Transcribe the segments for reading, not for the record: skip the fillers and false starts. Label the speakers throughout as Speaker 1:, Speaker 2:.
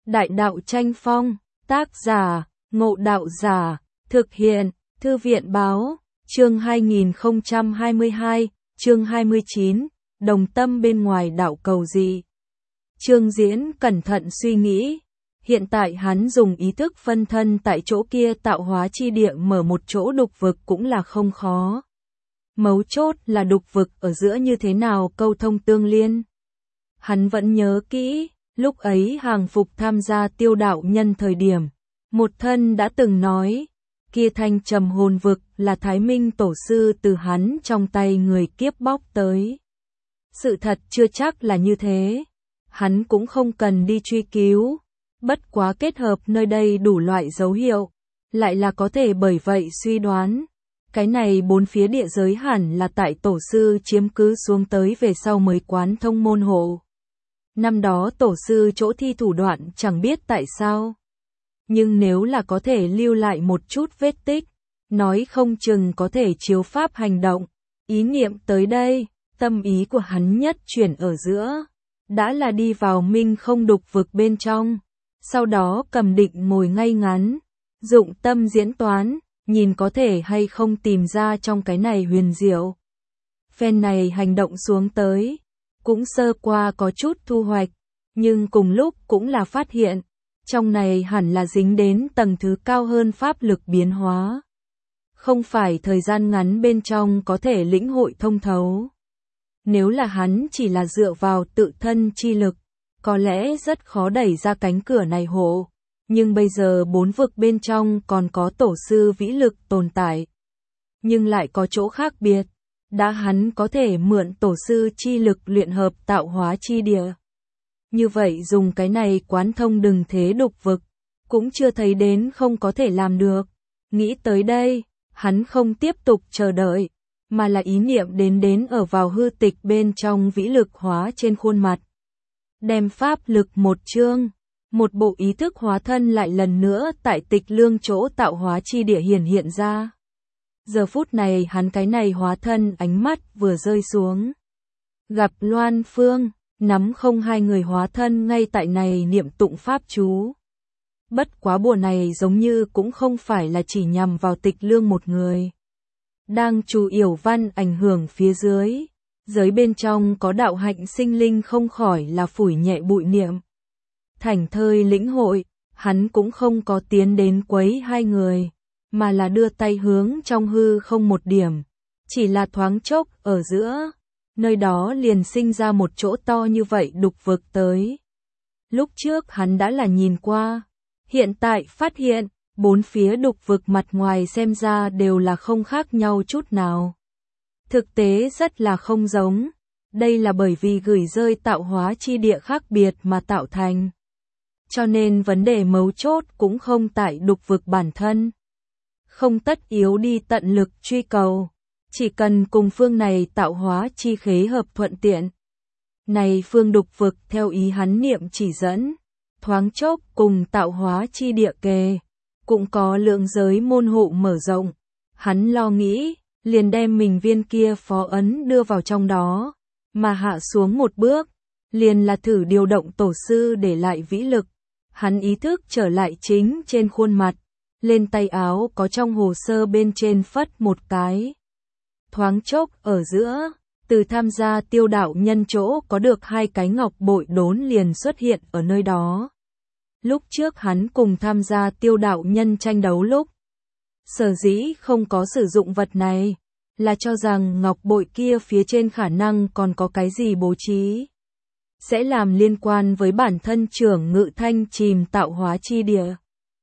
Speaker 1: Đại đạo tranh phong, tác giả, Ngộ Đạo Giả, thực hiện, Thư viện báo, chương 2022, chương 29, đồng tâm bên ngoài đạo cầu gì. Trương Diễn cẩn thận suy nghĩ, hiện tại hắn dùng ý thức phân thân tại chỗ kia tạo hóa chi địa mở một chỗ đục vực cũng là không khó. Mấu chốt là đục vực ở giữa như thế nào câu thông tương liên. Hắn vẫn nhớ kỹ, lúc ấy hàng phục tham gia tiêu đạo nhân thời điểm, một thân đã từng nói, kia thanh trầm hồn vực là Thái Minh tổ sư từ hắn trong tay người kiếp bóc tới. Sự thật chưa chắc là như thế, hắn cũng không cần đi truy cứu, bất quá kết hợp nơi đây đủ loại dấu hiệu, lại là có thể bởi vậy suy đoán. Cái này bốn phía địa giới hẳn là tại tổ sư chiếm cứ xuống tới về sau mới quán thông môn hộ. Năm đó tổ sư chỗ thi thủ đoạn chẳng biết tại sao. Nhưng nếu là có thể lưu lại một chút vết tích, nói không chừng có thể chiếu pháp hành động. Ý niệm tới đây, tâm ý của hắn nhất chuyển ở giữa, đã là đi vào minh không đục vực bên trong. Sau đó cầm định ngồi ngay ngắn, dụng tâm diễn toán, nhìn có thể hay không tìm ra trong cái này huyền diệu. Phen này hành động xuống tới, cũng sơ qua có chút thu hoạch, nhưng cùng lúc cũng là phát hiện, trong này hẳn là dính đến tầng thứ cao hơn pháp lực biến hóa. Không phải thời gian ngắn bên trong có thể lĩnh hội thông thấu. Nếu là hắn chỉ là dựa vào tự thân chi lực, có lẽ rất khó đẩy ra cánh cửa này hộ. Nhưng bây giờ bốn vực bên trong còn có tổ sư vĩ lực tồn tại. Nhưng lại có chỗ khác biệt. Đã hắn có thể mượn tổ sư chi lực luyện hợp tạo hóa chi địa. Như vậy dùng cái này quán thông đừng thế đục vực. Cũng chưa thấy đến không có thể làm được. Nghĩ tới đây, hắn không tiếp tục chờ đợi. Mà là ý niệm đến ở vào hư tịch bên trong vĩ lực hóa trên khuôn mặt. Đem pháp lực một chương. Một bộ ý thức hóa thân lại lần nữa tại tịch lương chỗ tạo hóa chi địa hiện ra. Giờ phút này hắn cái này hóa thân ánh mắt vừa rơi xuống. Gặp Loan Phương, nắm không hai người hóa thân ngay tại này niệm tụng pháp chú. Bất quá bùa này giống như cũng không phải là chỉ nhằm vào tịch lương một người. Đang chủ yểu văn ảnh hưởng phía dưới. Giới bên trong có đạo hạnh sinh linh không khỏi là phủi nhẹ bụi niệm. Thảnh thơi lĩnh hội, hắn cũng không có tiến đến quấy hai người, mà là đưa tay hướng trong hư không một điểm, chỉ là thoáng chốc ở giữa, nơi đó liền sinh ra một chỗ to như vậy đục vực tới. Lúc trước hắn đã là nhìn qua, hiện tại phát hiện, bốn phía đục vực mặt ngoài xem ra đều là không khác nhau chút nào. Thực tế rất là không giống, đây là bởi vì gửi rơi tạo hóa chi địa khác biệt mà tạo thành. Cho nên vấn đề mấu chốt cũng không tại đục vực bản thân. Không tất yếu đi tận lực truy cầu. Chỉ cần cùng phương này tạo hóa chi khế hợp thuận tiện. Này phương đục vực theo ý hắn niệm chỉ dẫn. Thoáng chốc cùng tạo hóa chi địa kề. Cũng có lượng giới môn hộ mở rộng. Hắn lo nghĩ, liền đem mình viên kia phó ấn đưa vào trong đó. Mà hạ xuống một bước, liền là thử điều động tổ sư để lại vĩ lực. Hắn ý thức trở lại chính trên khuôn mặt, lên tay áo có trong hồ sơ bên trên phất một cái. Thoáng chốc ở giữa, từ tham gia tiêu đạo nhân chỗ có được hai cái ngọc bội đốn liền xuất hiện ở nơi đó. Lúc trước hắn cùng tham gia tiêu đạo nhân tranh đấu lúc. Sở dĩ không có sử dụng vật này, là cho rằng ngọc bội kia phía trên khả năng còn có cái gì bố trí. Sẽ làm liên quan với bản thân trưởng ngự thanh chìm tạo hóa chi địa.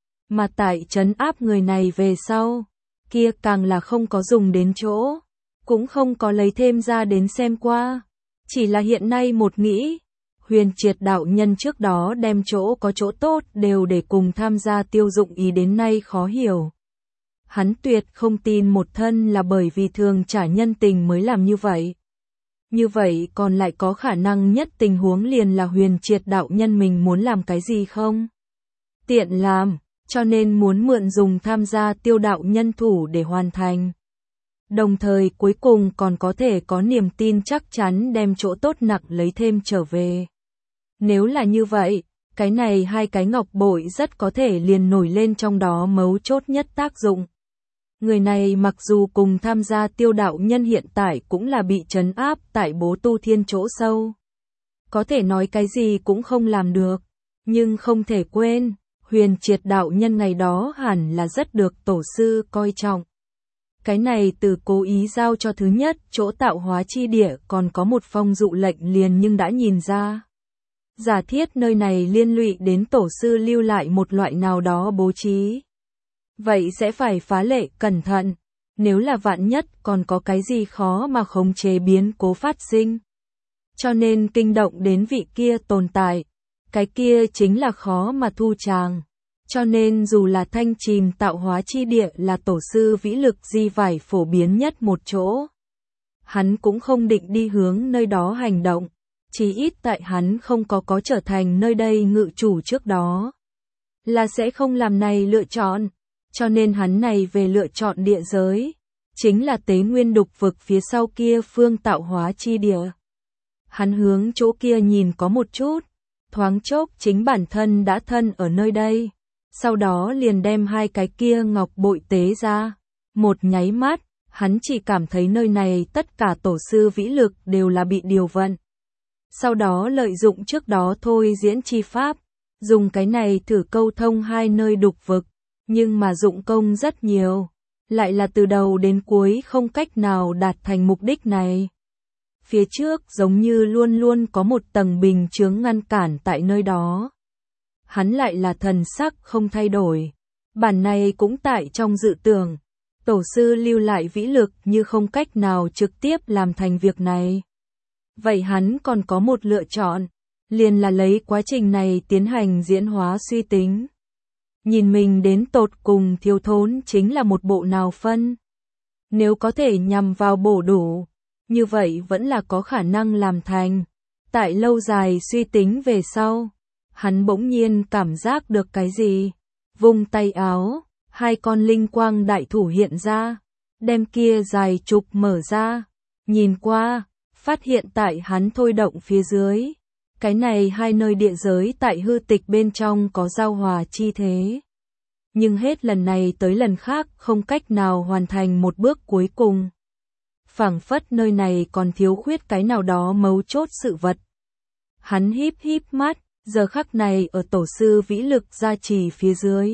Speaker 1: Mà tại trấn áp người này về sau, kia càng là không có dùng đến chỗ, cũng không có lấy thêm ra đến xem qua. Chỉ là hiện nay một nghĩ, huyền triệt đạo nhân trước đó đem chỗ có chỗ tốt đều để cùng tham gia tiêu dụng ý đến nay khó hiểu. Hắn tuyệt không tin một thân là bởi vì thường trả nhân tình mới làm như vậy. Như vậy còn lại có khả năng nhất tình huống liền là huyền triệt đạo nhân mình muốn làm cái gì không? Tiện làm, cho nên muốn mượn dùng tham gia tiêu đạo nhân thủ để hoàn thành. Đồng thời cuối cùng còn có thể có niềm tin chắc chắn đem chỗ tốt nặng lấy thêm trở về. Nếu là như vậy, Cái này hai cái ngọc bội rất có thể liền nổi lên trong đó mấu chốt nhất tác dụng. Người này mặc dù cùng tham gia Tiêu đạo nhân hiện tại cũng là bị trấn áp tại Bố Tu Thiên chỗ sâu. Có thể nói cái gì cũng không làm được, nhưng không thể quên, Huyền Triệt đạo nhân ngày đó hẳn là rất được tổ sư coi trọng. Cái này từ cố ý giao cho thứ nhất chỗ tạo hóa chi địa còn có một phong dụ lệnh liền nhưng đã nhìn ra. Giả thiết nơi này liên lụy đến tổ sư lưu lại một loại nào đó bố trí. Vậy sẽ phải phá lệ cẩn thận, nếu là vạn nhất còn có cái gì khó mà khống chế biến cố phát sinh. Cho nên kinh động đến vị kia tồn tại, cái kia chính là khó mà thu tràng. Cho nên dù là thanh chìm tạo hóa chi địa là tổ sư vĩ lực di vải phổ biến nhất một chỗ. Hắn cũng không định đi hướng nơi đó hành động, chỉ ít tại hắn không có trở thành nơi đây ngự chủ trước đó. Là sẽ không làm này lựa chọn, cho nên hắn này về lựa chọn địa giới, chính là Tế Nguyên Đục vực phía sau kia phương tạo hóa chi địa. Hắn hướng chỗ kia nhìn có một chút, thoáng chốc chính bản thân đã thân ở nơi đây. Sau đó liền đem hai cái kia ngọc bội tế ra. Một nháy mắt, hắn chỉ cảm thấy nơi này tất cả tổ sư vĩ lực đều là bị điều vận. Sau đó lợi dụng trước đó thôi diễn chi pháp, dùng cái này thử câu thông hai nơi đục vực, nhưng mà dụng công rất nhiều, lại là từ đầu đến cuối không cách nào đạt thành mục đích này. Phía trước giống như luôn luôn có một tầng bình chướng ngăn cản tại nơi đó. Hắn lại là thần sắc không thay đổi. Bản này cũng tại trong dự tưởng. Tổ sư lưu lại vĩ lực như không cách nào trực tiếp làm thành việc này. Vậy hắn còn có một lựa chọn. Liền là lấy quá trình này tiến hành diễn hóa suy tính. Nhìn mình đến tột cùng thiếu thốn chính là một bộ nào phân. Nếu có thể nhằm vào bổ đủ, như vậy vẫn là có khả năng làm thành. Tại lâu dài suy tính về sau. Hắn bỗng nhiên cảm giác được cái gì, vung tay áo, hai con linh quang đại thủ hiện ra, đem kia dài trục mở ra, nhìn qua, phát hiện tại hắn thôi động phía dưới, cái này hai nơi địa giới tại hư tịch bên trong có giao hòa chi thế. Nhưng hết lần này tới lần khác không cách nào hoàn thành một bước cuối cùng. Phảng phất nơi này còn thiếu khuyết cái nào đó mấu chốt sự vật. Hắn híp mắt. Giờ khắc này ở tổ sư vĩ lực gia trì phía dưới.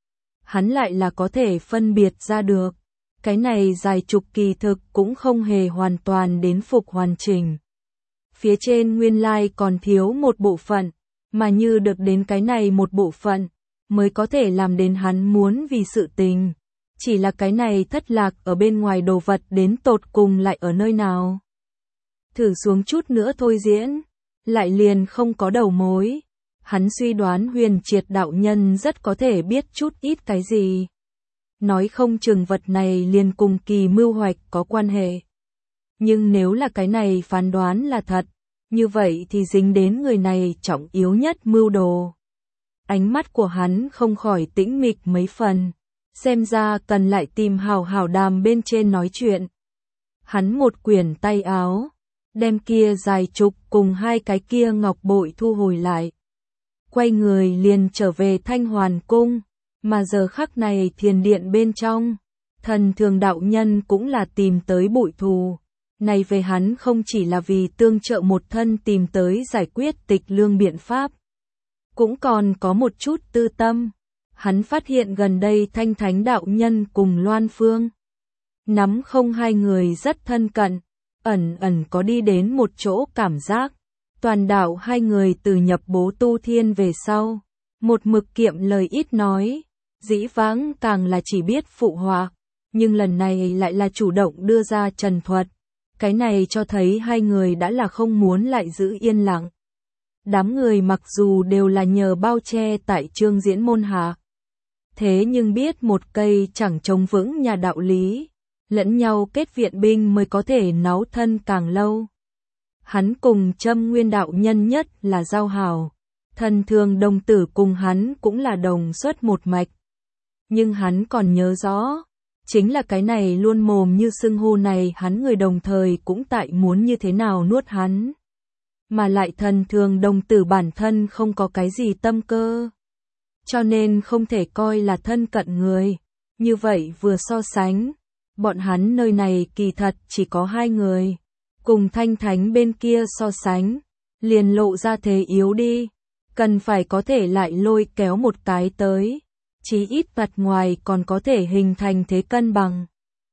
Speaker 1: Hắn lại là có thể phân biệt ra được. Cái này dài trục kỳ thực cũng không hề hoàn toàn đến phục hoàn chỉnh. Phía trên nguyên lai còn thiếu một bộ phận, mà như được đến cái này một bộ phận, mới có thể làm đến hắn muốn vì sự tình. Chỉ là cái này thất lạc ở bên ngoài đồ vật đến tột cùng lại ở nơi nào. Thử xuống chút nữa thôi diễn. Lại liền không có đầu mối. Hắn suy đoán Huyền Triệt đạo nhân rất có thể biết chút ít cái gì. Nói không chừng vật này liền cùng kỳ mưu hoạch có quan hệ. Nhưng nếu là cái này phán đoán là thật, như vậy thì dính đến người này trọng yếu nhất mưu đồ. Ánh mắt của hắn không khỏi tĩnh mịch mấy phần. Xem ra cần lại tìm hảo đàm bên trên nói chuyện. Hắn một quyển tay áo. Đem kia dài trục cùng hai cái kia ngọc bội thu hồi lại. Quay người liền trở về Thanh Hoàn Cung, mà giờ khắc này thiền điện bên trong, Thần Thường đạo nhân cũng là tìm tới bội thù. Này về hắn không chỉ là vì tương trợ một thân tìm tới giải quyết tịch lương biện pháp, cũng còn có một chút tư tâm. Hắn phát hiện gần đây Thanh Thánh đạo nhân cùng Loan Phương nắm không hai người rất thân cận. Ẩn có đi đến một chỗ cảm giác, toàn đạo hai người từ nhập Bố Tu Thiên về sau, một mực kiệm lời ít nói, dĩ vãng càng là chỉ biết phụ họa, nhưng lần này lại là chủ động đưa ra trần thuật, cái này cho thấy hai người đã là không muốn lại giữ yên lặng. Đám người mặc dù đều là nhờ bao che tại Trương Diễn môn hạ, thế nhưng biết một cây chẳng chống vững nhà đạo lý. Lẫn nhau kết viện binh mới có thể náu thân càng lâu. Hắn cùng Châm Nguyên đạo nhân nhất là giao hảo. Thần Thường đồng tử cùng hắn cũng là đồng xuất một mạch. Nhưng hắn còn nhớ rõ, chính là cái này luôn mồm như xưng hô này hắn người đồng thời cũng tại muốn như thế nào nuốt hắn. mà lại thần thường đồng tử bản thân không có cái gì tâm cơ. Cho nên không thể coi là thân cận người. Như vậy vừa so sánh, bọn hắn nơi này kỳ thật chỉ có hai người. Cùng Thanh Thánh bên kia so sánh, liền lộ ra thế yếu đi. Cần phải có thể lại lôi kéo một cái tới. Chí ít mặt ngoài còn có thể hình thành thế cân bằng.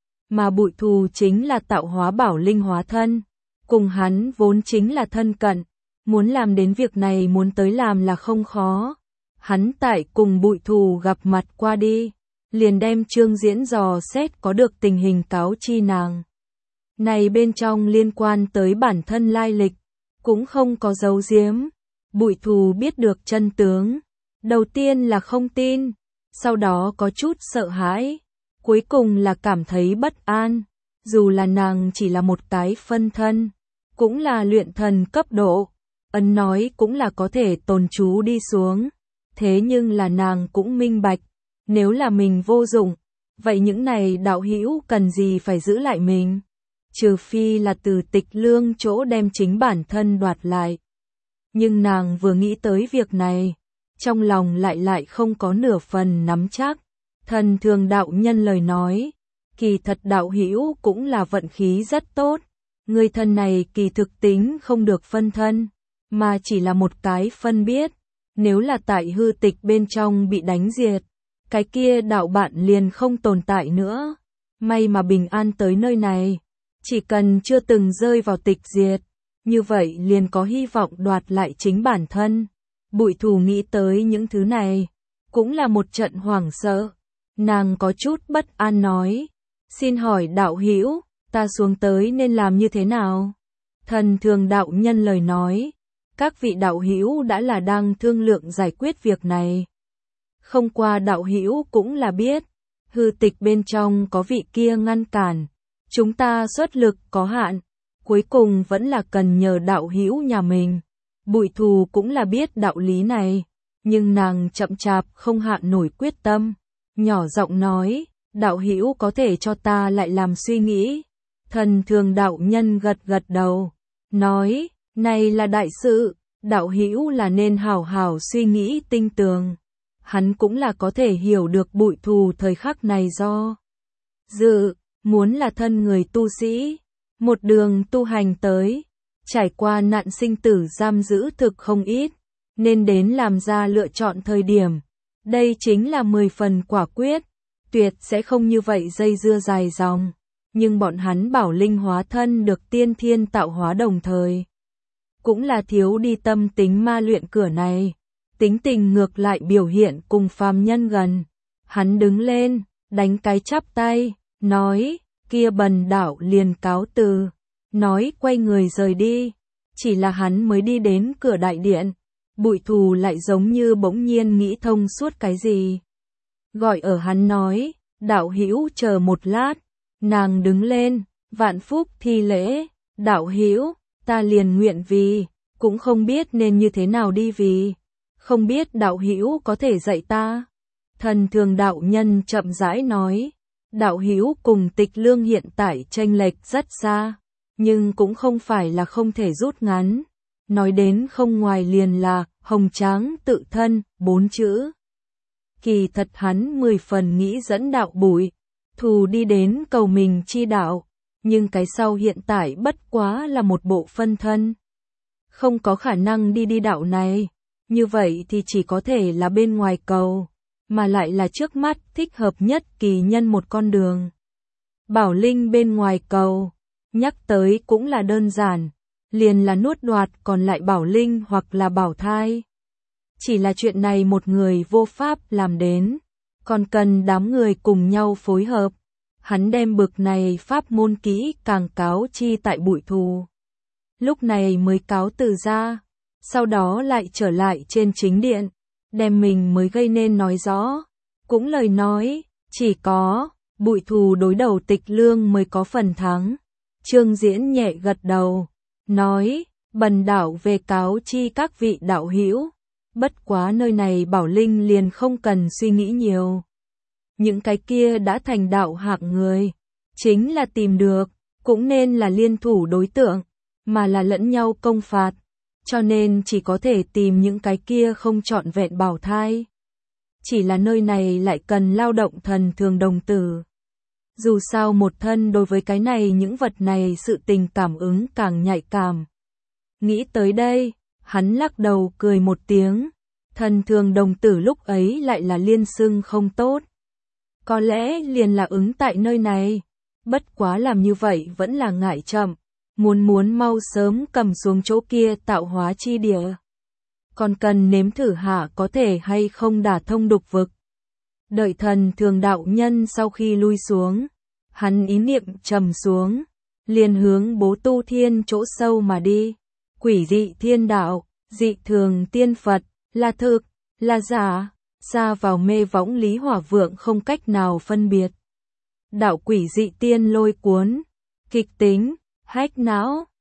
Speaker 1: Mà Bụi Thù chính là tạo hóa bảo linh hóa thân. Cùng hắn vốn chính là thân cận. Muốn làm đến việc này muốn tới làm là không khó. Hắn tại cùng Bụi Thù gặp mặt qua đi. Liền đem Trương Diễn dò xét có được tình hình cáo chi nàng. Này bên trong liên quan tới bản thân lai lịch. Cũng không có giấu giếm. Bụi Thù biết được chân tướng. Đầu tiên là không tin. Sau đó có chút sợ hãi. Cuối cùng là cảm thấy bất an. Dù là nàng chỉ là một cái phân thân. Cũng là luyện thần cấp độ. Ấn nói cũng là có thể tồn trú đi xuống. Thế nhưng là nàng cũng minh bạch. Nếu là mình vô dụng. Vậy những này đạo hữu cần gì phải giữ lại mình. Trừ phi là từ Tịch Lương chỗ đem chính bản thân đoạt lại. Nhưng nàng vừa nghĩ tới việc này. Trong lòng lại không có nửa phần nắm chắc. Thần thường đạo nhân lời nói. Kỳ thật đạo hữu cũng là vận khí rất tốt. Người thân này kỳ thực tính không được phân thân. Mà chỉ là một cái phân biết. Nếu là tại hư tịch bên trong bị đánh diệt. Cái kia đạo bạn liền không tồn tại nữa. May mà bình an tới nơi này. Chỉ cần chưa từng rơi vào tịch diệt. Như vậy liền có hy vọng đoạt lại chính bản thân. Bụi Thù nghĩ tới những thứ này. Cũng là một trận hoảng sợ. Nàng có chút bất an nói. Xin hỏi đạo hữu, ta xuống tới nên làm như thế nào? Thần thường đạo nhân lời nói. Các vị đạo hữu đã là đang thương lượng giải quyết việc này. Không qua đạo hữu cũng là biết. Hư tịch bên trong có vị kia ngăn cản. Chúng ta xuất lực có hạn. Cuối cùng vẫn là cần nhờ đạo hữu nhà mình. Bụi Thù cũng là biết đạo lý này. Nhưng nàng chậm chạp không hạ nổi quyết tâm. Nhỏ giọng nói, đạo hữu có thể cho ta lại làm suy nghĩ. Thần thường đạo nhân gật gật đầu. Nói, này là đại sự. Đạo hữu là nên hảo hảo suy nghĩ tinh tường. Hắn cũng là có thể hiểu được Bụi Thù thời khắc này do dự, muốn là thân người tu sĩ. Một đường tu hành tới. Trải qua nạn sinh tử giam giữ thực không ít. Nên đến làm ra lựa chọn thời điểm. Đây chính là 10 phần quả quyết. Tuyệt sẽ không như vậy dây dưa dài dòng. Nhưng bọn hắn bảo linh hóa thân được tiên thiên tạo hóa đồng thời. Cũng là thiếu đi tâm tính ma luyện cửa này. Tính tình ngược lại biểu hiện cùng phàm nhân gần. Hắn đứng lên, đánh cái chắp tay, nói, kia bần đạo liền cáo từ. Nói quay người rời đi. Chỉ là hắn mới đi đến cửa đại điện. Bụi Thù lại giống như bỗng nhiên nghĩ thông suốt cái gì. Gọi ở hắn nói, đạo hữu chờ một lát. Nàng đứng lên, vạn phúc thi lễ, đạo hữu, ta liền nguyện vì, cũng không biết nên như thế nào đi vì. Không biết đạo hữu có thể dạy ta. Thần thường đạo nhân chậm rãi nói, đạo hữu cùng Tịch Lương hiện tại chênh lệch rất xa, nhưng cũng không phải là không thể rút ngắn. Nói đến không ngoài liền là hồng tráng tự thân, 4 chữ. Kỳ thật hắn 10 phần nghĩ dẫn đạo Bụi Thù đi đến cầu mình chi đạo, nhưng cái sau hiện tại bất quá là một bộ phân thân. Không có khả năng đi đạo này, như vậy thì chỉ có thể là bên ngoài cầu, mà lại là trước mắt thích hợp nhất kỳ nhân một con đường. Bảo linh bên ngoài cầu, nhắc tới cũng là đơn giản, liền là nuốt đoạt còn lại bảo linh hoặc là bảo thai. Chỉ là chuyện này một người vô pháp làm đến, còn cần đám người cùng nhau phối hợp. Hắn đem bực này pháp môn kỹ càng cáo chi tại Bụi Thù. Lúc này mới cáo từ ra, sau đó lại trở lại trên chính điện, đem mình mới gây nên nói rõ. Cũng lời nói, chỉ có Bụi Thù đối đầu Tịch Lương mới có phần thắng. Trương Diễn nhẹ gật đầu, nói, bần đạo về cáo chi các vị đạo hữu. Bất quá nơi này bảo linh liền không cần suy nghĩ nhiều. Những cái kia đã thành đạo hạng người, chính là tìm được, cũng nên là liên thủ đối tượng, mà là lẫn nhau công phạt. cho nên chỉ có thể tìm những cái kia không trọn vẹn bảo thai. Chỉ là nơi này lại cần lao động thần thường đồng tử. Dù sao một thân đối với cái này những vật này sự tình cảm ứng càng nhạy cảm. Nghĩ tới đây, hắn lắc đầu cười một tiếng. Thần thường đồng tử lúc ấy lại là liên xưng không tốt. Có lẽ liền là ứng tại nơi này. Bất quá làm như vậy vẫn là ngại chậm. Muốn mau sớm cầm xuống chỗ kia tạo hóa chi địa. Còn cần nếm thử hạ có thể hay không đả thông đục vực. Đợi thần thường đạo nhân sau khi lui xuống. Hắn ý niệm trầm xuống. Liền hướng Bố Tu Thiên chỗ sâu mà đi. Quỷ dị thiên đạo, dị thường tiên Phật, là thực, là giả, xa vào mê võng Lý Hỏa Vượng không cách nào phân biệt. Đạo quỷ dị tiên lôi cuốn, kịch tính, hách não,